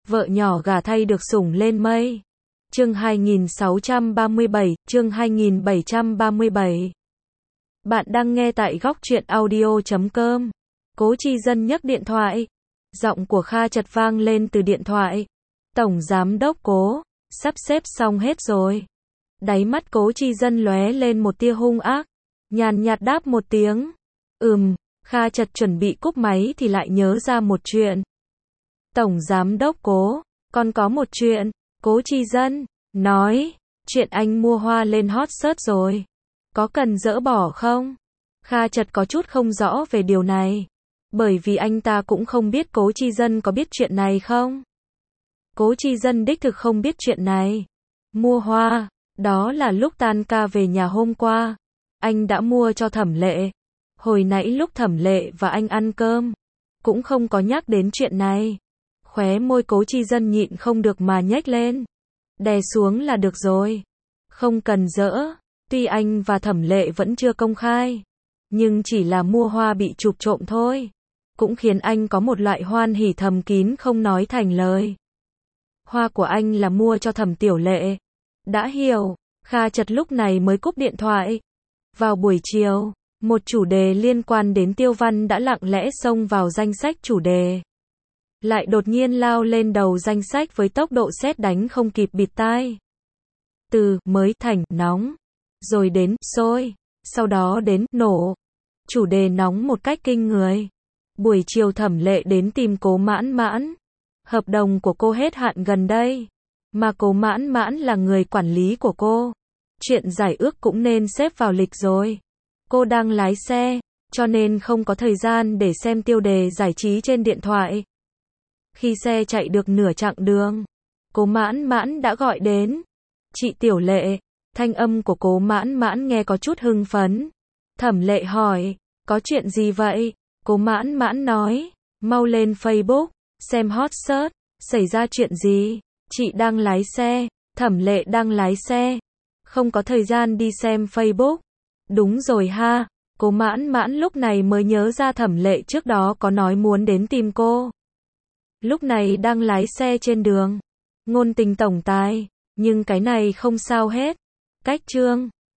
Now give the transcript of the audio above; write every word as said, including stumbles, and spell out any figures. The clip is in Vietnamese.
Vợ nhỏ gả thay được sủng lên mây. Chương hai nghìn sáu trăm ba mươi bảy, chương hai nghìn bảy trăm ba mươi bảy. Bạn đang nghe tại góc truyện audio chấm com. Cố Chi Dân nhấc điện thoại. Giọng của Kha chật vang lên từ điện thoại. Tổng giám đốc Cố, sắp xếp xong hết rồi. Đáy mắt Cố Chi Dân lóe lên một tia hung ác. Nhàn nhạt đáp một tiếng. Ừm, Kha chật chuẩn bị cúp máy thì lại nhớ ra một chuyện. Tổng giám đốc Cố, còn có một chuyện. Cố Chi Dân nói, chuyện anh mua hoa lên hot search rồi. Có cần dỡ bỏ không? Kha chật có chút không rõ về điều này. Bởi vì anh ta cũng không biết Cố Chi Dân có biết chuyện này không. Cố Chi Dân đích thực không biết chuyện này. Mua hoa, đó là lúc tan ca về nhà hôm qua. Anh đã mua cho Thẩm Lệ. Hồi nãy lúc Thẩm Lệ và anh ăn cơm, cũng không có nhắc đến chuyện này. Khóe môi Cố Chi Dân nhịn không được mà nhếch lên. Đè xuống là được rồi. Không cần dỡ. Tuy anh và Thẩm Lệ vẫn chưa công khai, nhưng chỉ là mua hoa bị chụp trộm thôi, cũng khiến anh có một loại hoan hỉ thầm kín không nói thành lời. Hoa của anh là mua cho Thẩm Tiểu Lệ. Đã hiểu. Kha chật lúc này mới cúp điện thoại. Vào buổi chiều, một chủ đề liên quan đến Tiêu Văn đã lặng lẽ xông vào danh sách chủ đề. Lại đột nhiên lao lên đầu danh sách với tốc độ sét đánh không kịp bịt tai. Từ mới thành nóng, rồi đến sôi, sau đó đến nổ. Chủ đề nóng một cách kinh người. Buổi chiều Thẩm Lệ đến tìm Cố Mãn Mãn. Hợp đồng của cô hết hạn gần đây, mà Cố Mãn Mãn là người quản lý của cô. Chuyện giải ước cũng nên xếp vào lịch rồi. Cô đang lái xe, cho nên không có thời gian để xem tiêu đề giải trí trên điện thoại. Khi xe chạy được nửa chặng đường, Cố Mãn Mãn đã gọi đến. Chị Tiểu Lệ. Thanh âm của Cố Mãn Mãn nghe có chút hưng phấn. Thẩm Lệ hỏi, có chuyện gì vậy? Cố Mãn Mãn nói, mau lên Facebook, xem hot search, xảy ra chuyện gì? Chị đang lái xe. Thẩm Lệ đang lái xe, không có thời gian đi xem Facebook. Đúng rồi ha. Cố Mãn Mãn lúc này mới nhớ ra Thẩm Lệ trước đó có nói muốn đến tìm cô. Lúc này đang lái xe trên đường. Ngôn tình tổng tài, nhưng cái này không sao hết. Cách chương